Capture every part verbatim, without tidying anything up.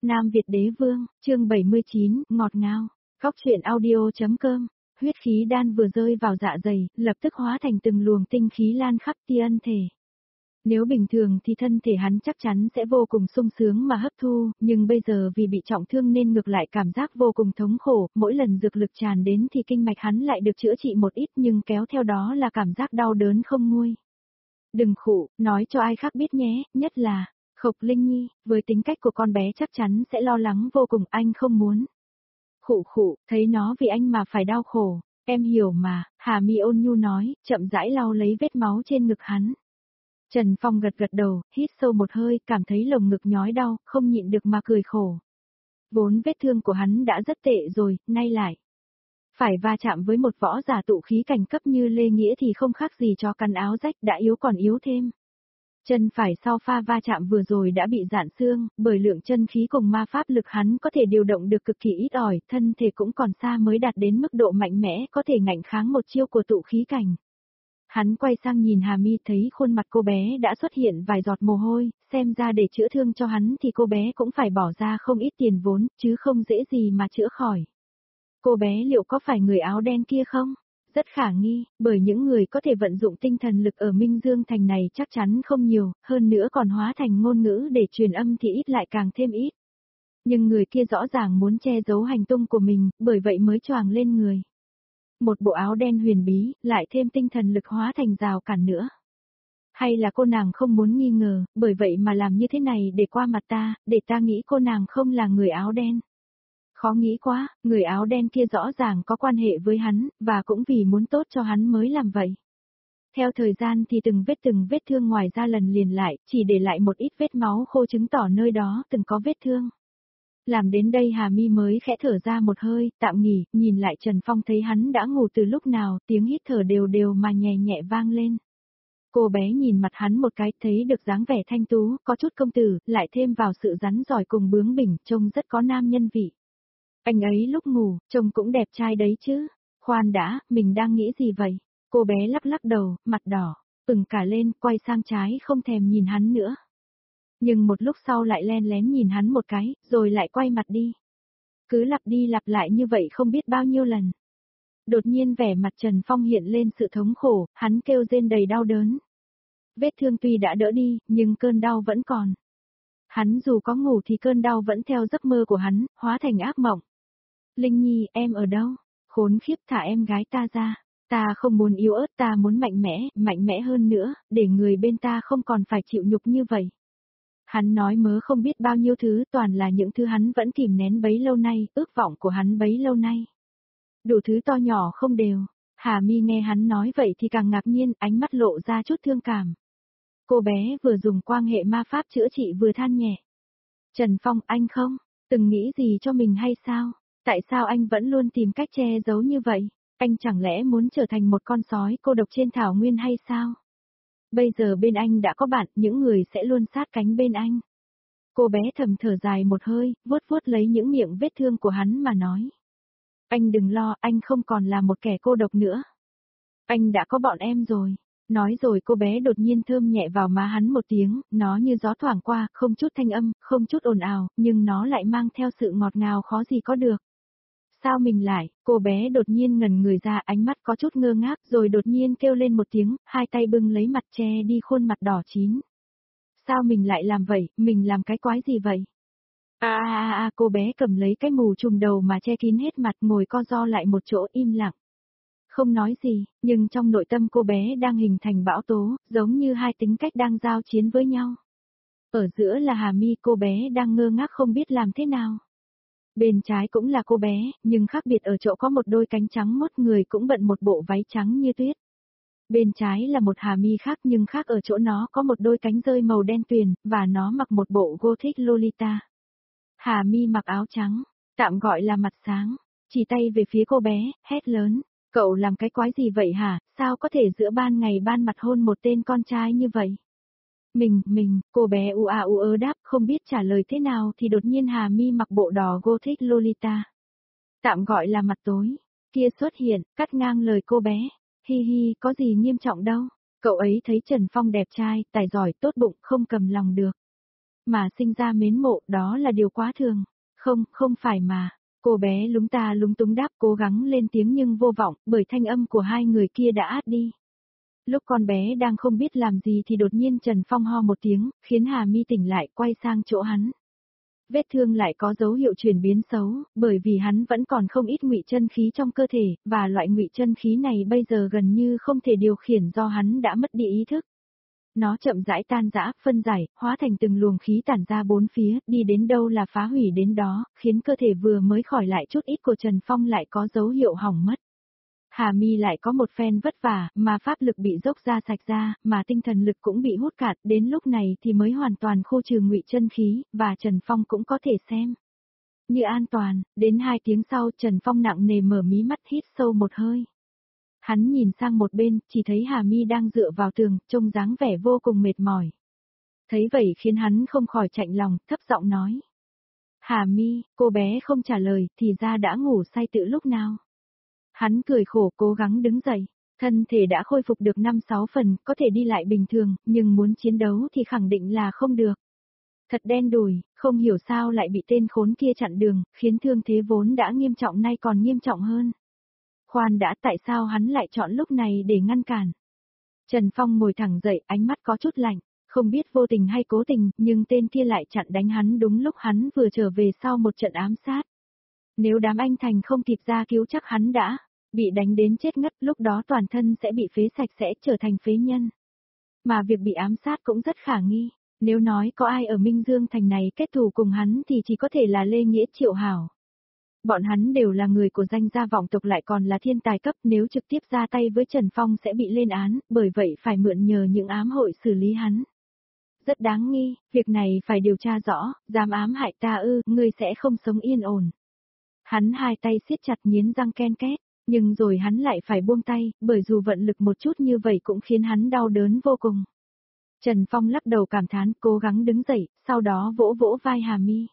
Nam Việt Đế Vương, chương bảy mươi chín, ngọt ngào. Góc truyện audio.com. Huyết khí đan vừa rơi vào dạ dày, lập tức hóa thành từng luồng tinh khí lan khắp tia ân thể. Nếu bình thường thì thân thể hắn chắc chắn sẽ vô cùng sung sướng mà hấp thu, nhưng bây giờ vì bị trọng thương nên ngược lại cảm giác vô cùng thống khổ, mỗi lần dược lực tràn đến thì kinh mạch hắn lại được chữa trị một ít nhưng kéo theo đó là cảm giác đau đớn không nguôi. Đừng khụ, nói cho ai khác biết nhé, nhất là Khộc Linh Nhi, với tính cách của con bé chắc chắn sẽ lo lắng vô cùng, anh không muốn. Khụ khụ, thấy nó vì anh mà phải đau khổ, em hiểu mà, Hà Mi ôn nhu nói, chậm rãi lau lấy vết máu trên ngực hắn. Trần Phong gật gật đầu, hít sâu một hơi, cảm thấy lồng ngực nhói đau, không nhịn được mà cười khổ. Vốn vết thương của hắn đã rất tệ rồi, nay lại phải va chạm với một võ giả tụ khí cảnh cấp như Lê Nghĩa thì không khác gì cho căn áo rách, đã yếu còn yếu thêm. Chân phải sau pha va chạm vừa rồi đã bị rạn xương, bởi lượng chân khí cùng ma pháp lực hắn có thể điều động được cực kỳ ít ỏi, thân thể cũng còn xa mới đạt đến mức độ mạnh mẽ có thể ngạnh kháng một chiêu của tụ khí cảnh. Hắn quay sang nhìn Hà Mi, thấy khuôn mặt cô bé đã xuất hiện vài giọt mồ hôi, xem ra để chữa thương cho hắn thì cô bé cũng phải bỏ ra không ít tiền vốn, chứ không dễ gì mà chữa khỏi. Cô bé liệu có phải người áo đen kia không? Rất khả nghi, bởi những người có thể vận dụng tinh thần lực ở Minh Dương Thành này chắc chắn không nhiều, hơn nữa còn hóa thành ngôn ngữ để truyền âm thì ít lại càng thêm ít. Nhưng người kia rõ ràng muốn che giấu hành tung của mình, bởi vậy mới choàng lên người. Một bộ áo đen huyền bí, lại thêm tinh thần lực hóa thành rào cản nữa. Hay là cô nàng không muốn nghi ngờ, bởi vậy mà làm như thế này để qua mặt ta, để ta nghĩ cô nàng không là người áo đen. Khó nghĩ quá, người áo đen kia rõ ràng có quan hệ với hắn, và cũng vì muốn tốt cho hắn mới làm vậy. Theo thời gian thì từng vết từng vết thương ngoài ra lần liền lại, chỉ để lại một ít vết máu khô chứng tỏ nơi đó từng có vết thương. Làm đến đây Hà Mi mới khẽ thở ra một hơi, tạm nghỉ, nhìn lại Trần Phong thấy hắn đã ngủ từ lúc nào, tiếng hít thở đều đều mà nhẹ nhẹ vang lên. Cô bé nhìn mặt hắn một cái, thấy được dáng vẻ thanh tú, có chút công tử, lại thêm vào sự rắn giỏi cùng bướng bỉnh, trông rất có nam nhân vị. Anh ấy lúc ngủ, trông cũng đẹp trai đấy chứ. Khoan đã, mình đang nghĩ gì vậy? Cô bé lắc lắc đầu, mặt đỏ, ửng cả lên, quay sang trái không thèm nhìn hắn nữa. Nhưng một lúc sau lại len lén nhìn hắn một cái, rồi lại quay mặt đi. Cứ lặp đi lặp lại như vậy không biết bao nhiêu lần. Đột nhiên vẻ mặt Trần Phong hiện lên sự thống khổ, hắn kêu rên đầy đau đớn. Vết thương tuy đã đỡ đi, nhưng cơn đau vẫn còn. Hắn dù có ngủ thì cơn đau vẫn theo giấc mơ của hắn, hóa thành ác mộng. Linh Nhi, em ở đâu? Khốn khiếp, thả em gái ta ra. Ta không muốn yếu ớt, ta muốn mạnh mẽ, mạnh mẽ hơn nữa, để người bên ta không còn phải chịu nhục như vậy. Hắn nói mớ không biết bao nhiêu thứ, toàn là những thứ hắn vẫn kìm nén bấy lâu nay, ước vọng của hắn bấy lâu nay. Đủ thứ to nhỏ không đều. Hà Mi nghe hắn nói vậy thì càng ngạc nhiên, ánh mắt lộ ra chút thương cảm. Cô bé vừa dùng quang hệ ma pháp chữa trị vừa than nhẹ. Trần Phong, anh không từng nghĩ gì cho mình hay sao? Tại sao anh vẫn luôn tìm cách che giấu như vậy? Anh chẳng lẽ muốn trở thành một con sói cô độc trên thảo nguyên hay sao? Bây giờ bên anh đã có bạn, những người sẽ luôn sát cánh bên anh. Cô bé thầm thở dài một hơi, vuốt vuốt lấy những miệng vết thương của hắn mà nói. Anh đừng lo, anh không còn là một kẻ cô độc nữa. Anh đã có bọn em rồi. Nói rồi cô bé đột nhiên thơm nhẹ vào má hắn một tiếng, nó như gió thoảng qua, không chút thanh âm, không chút ồn ào, nhưng nó lại mang theo sự ngọt ngào khó gì có được. Sao mình lại, cô bé đột nhiên ngẩn người ra, ánh mắt có chút ngơ ngác, rồi đột nhiên kêu lên một tiếng, hai tay bưng lấy mặt che đi khuôn mặt đỏ chín. Sao mình lại làm vậy, mình làm cái quái gì vậy? À à à, cô bé cầm lấy cái mù trùm đầu mà che kín hết mặt, ngồi co ro lại một chỗ im lặng. Không nói gì, nhưng trong nội tâm cô bé đang hình thành bão tố, giống như hai tính cách đang giao chiến với nhau. Ở giữa là Hà Mi, cô bé đang ngơ ngác không biết làm thế nào. Bên trái cũng là cô bé, nhưng khác biệt ở chỗ có một đôi cánh trắng mốt, người cũng bận một bộ váy trắng như tuyết. Bên trái là một Hà Mi khác, nhưng khác ở chỗ nó có một đôi cánh rơi màu đen tuyền, và nó mặc một bộ gothic Lolita. Hà Mi mặc áo trắng, tạm gọi là mặt sáng, chỉ tay về phía cô bé, hét lớn. Cậu làm cái quái gì vậy hả, sao có thể giữa ban ngày ban mặt hôn một tên con trai như vậy? Mình, mình, cô bé u a u ơ đáp, không biết trả lời thế nào thì đột nhiên Hà Mi mặc bộ đỏ gothic Lolita. Tạm gọi là mặt tối, kia xuất hiện, cắt ngang lời cô bé. Hi hi, có gì nghiêm trọng đâu. Cậu ấy thấy Trần Phong đẹp trai, tài giỏi, tốt bụng, không cầm lòng được. mà sinh ra mến mộ, đó là điều quá thường. Không, không phải mà. Cô bé lúng ta lúng túng đáp, cố gắng lên tiếng nhưng vô vọng, bởi thanh âm của hai người kia đã át đi. Lúc con bé đang không biết làm gì thì đột nhiên Trần Phong ho một tiếng, khiến Hà Mi tỉnh lại, quay sang chỗ hắn. Vết thương lại có dấu hiệu chuyển biến xấu, bởi vì hắn vẫn còn không ít ngụy chân khí trong cơ thể, và loại ngụy chân khí này bây giờ gần như không thể điều khiển do hắn đã mất đi ý thức. Nó chậm rãi tan rã, phân giải, hóa thành từng luồng khí tản ra bốn phía, đi đến đâu là phá hủy đến đó, khiến cơ thể vừa mới khỏi lại chút ít của Trần Phong lại có dấu hiệu hỏng mất. Hà Mi lại có một phen vất vả, mà pháp lực bị dốc ra sạch ra, mà tinh thần lực cũng bị hút cạn, đến lúc này thì mới hoàn toàn khô trừ ngụy chân khí, và Trần Phong cũng có thể xem. Như an toàn, đến hai tiếng sau Trần Phong nặng nề mở mí mắt hít sâu một hơi. Hắn nhìn sang một bên, chỉ thấy Hà Mi đang dựa vào tường, trông dáng vẻ vô cùng mệt mỏi. Thấy vậy khiến hắn không khỏi chạnh lòng, thấp giọng nói. Hà Mi, cô bé không trả lời, thì ra đã ngủ say từ lúc nào. Hắn cười khổ cố gắng đứng dậy, thân thể đã khôi phục được năm sáu phần, có thể đi lại bình thường, nhưng muốn chiến đấu thì khẳng định là không được. Thật đen đủi, không hiểu sao lại bị tên khốn kia chặn đường, khiến thương thế vốn đã nghiêm trọng nay còn nghiêm trọng hơn. Khoan đã, tại sao hắn lại chọn lúc này để ngăn cản? Trần Phong ngồi thẳng dậy, ánh mắt có chút lạnh, không biết vô tình hay cố tình, nhưng tên kia lại chặn đánh hắn đúng lúc hắn vừa trở về sau một trận ám sát. Nếu đám anh Thành không kịp ra cứu chắc hắn đã bị đánh đến chết ngất, lúc đó toàn thân sẽ bị phế sạch sẽ trở thành phế nhân. Mà việc bị ám sát cũng rất khả nghi, nếu nói có ai ở Minh Dương Thành này kết thù cùng hắn thì chỉ có thể là Lê Nghĩa Triệu Hảo. Bọn hắn đều là người của danh gia vọng tộc lại còn là thiên tài cấp, nếu trực tiếp ra tay với Trần Phong sẽ bị lên án, bởi vậy phải mượn nhờ những ám hội xử lý hắn. Rất đáng nghi, việc này phải điều tra rõ, dám ám hại ta ư, ngươi sẽ không sống yên ổn. Hắn hai tay siết chặt nghiến răng ken két, nhưng rồi hắn lại phải buông tay, bởi dù vận lực một chút như vậy cũng khiến hắn đau đớn vô cùng. Trần Phong lắc đầu cảm thán, cố gắng đứng dậy, sau đó vỗ vỗ vai Hà Mi.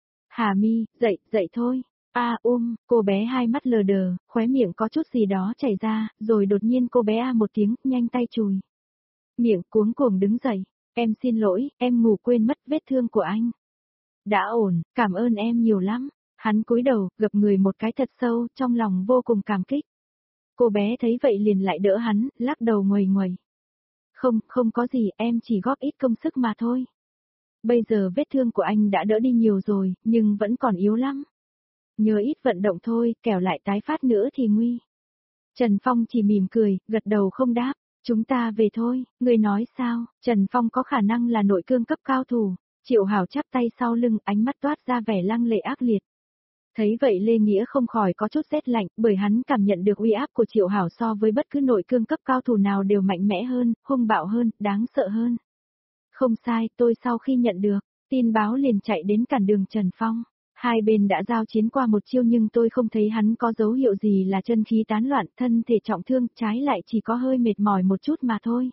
Hà Mi, dậy, dậy thôi. A à, um, cô bé hai mắt lờ đờ, khóe miệng có chút gì đó chảy ra, rồi đột nhiên cô bé a một tiếng, nhanh tay chùi. Miệng cuống cuồng đứng dậy, em xin lỗi, em ngủ quên mất vết thương của anh. Đã ổn, cảm ơn em nhiều lắm. Hắn cúi đầu, gập người một cái thật sâu, trong lòng vô cùng cảm kích. Cô bé thấy vậy liền lại đỡ hắn, lắc đầu nguầy nguầy. Không, không có gì, em chỉ góp ít công sức mà thôi. Bây giờ vết thương của anh đã đỡ đi nhiều rồi, nhưng vẫn còn yếu lắm. Nhớ ít vận động thôi, kẻo lại tái phát nữa thì nguy. Trần Phong chỉ mỉm cười, gật đầu không đáp. Chúng ta về thôi, người nói sao? Trần Phong có khả năng là nội cương cấp cao thủ. Triệu Hảo chắp tay sau lưng, ánh mắt toát ra vẻ lăng lệ ác liệt. Thấy vậy Lê Nghĩa không khỏi có chút rét lạnh, bởi hắn cảm nhận được uy áp của Triệu Hảo so với bất cứ nội cương cấp cao thủ nào đều mạnh mẽ hơn, hung bạo hơn, đáng sợ hơn. Không sai, tôi sau khi nhận được tin báo liền chạy đến cản đường Trần Phong. Hai bên đã giao chiến qua một chiêu nhưng tôi không thấy hắn có dấu hiệu gì là chân khí tán loạn, thân thể trọng thương, trái lại chỉ có hơi mệt mỏi một chút mà thôi.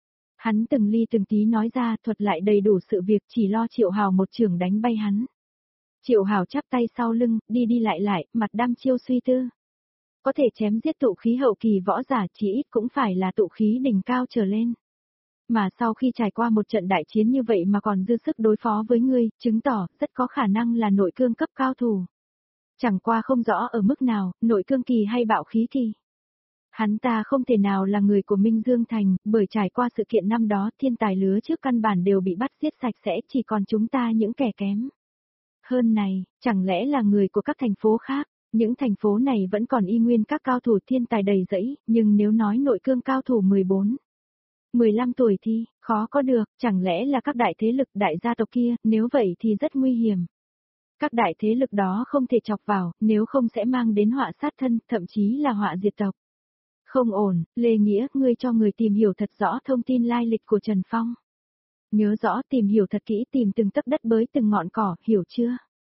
Hắn từng ly từng tí nói ra, thuật lại đầy đủ sự việc, chỉ lo Triệu Hảo một chưởng đánh bay hắn. Triệu Hảo chắp tay sau lưng, đi đi lại lại, mặt đăm chiêu suy tư. Có thể chém giết tụ khí hậu kỳ võ giả chỉ ít cũng phải là tụ khí đỉnh cao trở lên. Mà sau khi trải qua một trận đại chiến như vậy mà còn dư sức đối phó với ngươi, chứng tỏ rất có khả năng là nội cương cấp cao thủ. Chẳng qua không rõ ở mức nào, nội cương kỳ hay bạo khí kỳ. Hắn ta không thể nào là người của Minh Dương Thành, bởi trải qua sự kiện năm đó thiên tài lứa trước căn bản đều bị bắt giết sạch sẽ, chỉ còn chúng ta những kẻ kém. Hơn này, chẳng lẽ là người của các thành phố khác, những thành phố này vẫn còn y nguyên các cao thủ thiên tài đầy rẫy, nhưng nếu nói nội cương cao thủ mười bốn, mười lăm tuổi thì, khó có được, chẳng lẽ là các đại thế lực đại gia tộc kia, nếu vậy thì rất nguy hiểm. Các đại thế lực đó không thể chọc vào, nếu không sẽ mang đến họa sát thân, thậm chí là họa diệt tộc. Không ổn, Lê Nghĩa, ngươi cho người tìm hiểu thật rõ thông tin lai lịch của Trần Phong. Nhớ rõ tìm hiểu thật kỹ, tìm từng tấc đất bới từng ngọn cỏ, hiểu chưa?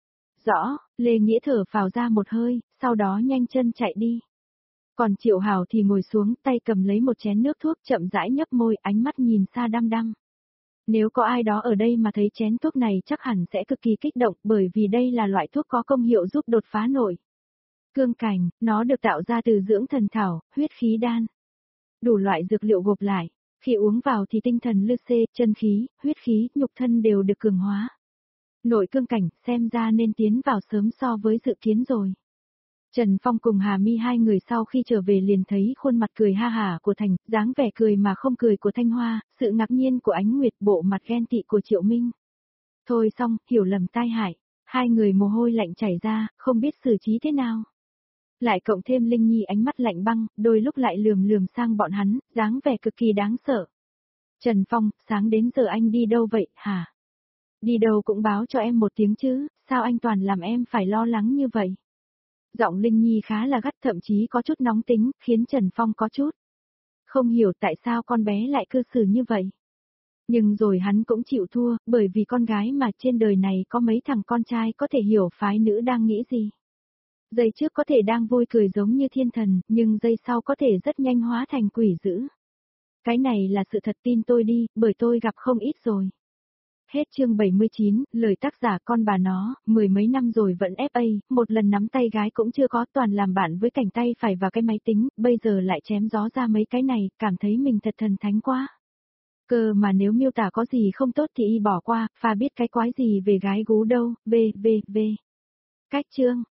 Rõ, Lê Nghĩa thở phào ra một hơi, sau đó nhanh chân chạy đi. Còn Triệu Hảo thì ngồi xuống, tay cầm lấy một chén nước thuốc, chậm rãi nhấp môi, ánh mắt nhìn xa đăm đăm. Nếu có ai đó ở đây mà thấy chén thuốc này chắc hẳn sẽ cực kỳ kích động, bởi vì đây là loại thuốc có công hiệu giúp đột phá nội cương cảnh, nó được tạo ra từ dưỡng thần thảo, huyết khí đan. Đủ loại dược liệu gộp lại, Khi uống vào thì tinh thần lư xê, chân khí, huyết khí, nhục thân đều được cường hóa. Nội cương cảnh, xem ra nên tiến vào sớm so với dự kiến rồi. Trần Phong cùng Hà Mi hai người sau khi trở về liền thấy khuôn mặt cười ha hả của Thành, dáng vẻ cười mà không cười của Thanh Hoa, sự ngạc nhiên của Ánh Nguyệt, bộ mặt ghen tị của Triệu Minh. Thôi xong, hiểu lầm tai hại, hai người mồ hôi lạnh chảy ra, không biết xử trí thế nào. Lại cộng thêm Linh Nhi ánh mắt lạnh băng, đôi lúc lại lườm lườm sang bọn hắn, dáng vẻ cực kỳ đáng sợ. Trần Phong, sáng đến giờ anh đi đâu vậy, hả? Đi đâu cũng báo cho em một tiếng chứ, sao anh toàn làm em phải lo lắng như vậy? Giọng Linh Nhi khá là gắt, thậm chí có chút nóng tính, khiến Trần Phong có chút không hiểu tại sao con bé lại cư xử như vậy. Nhưng rồi hắn cũng chịu thua, bởi vì con gái mà trên đời này có mấy thằng con trai có thể hiểu phái nữ đang nghĩ gì. Giây trước có thể đang vui cười giống như thiên thần, nhưng giây sau có thể rất nhanh hóa thành quỷ dữ. Cái này là sự thật, tin tôi đi, bởi tôi gặp không ít rồi. Hết chương bảy mươi chín, lời tác giả con bà nó, mười mấy năm rồi vẫn ép a, một lần nắm tay gái cũng chưa có, toàn làm bạn với cảnh tay phải và cái máy tính, bây giờ lại chém gió ra mấy cái này, cảm thấy mình thật thần thánh quá. Cơ mà nếu miêu tả có gì không tốt thì y bỏ qua, pha biết cái quái gì về gái gú đâu, v v v. Cách chương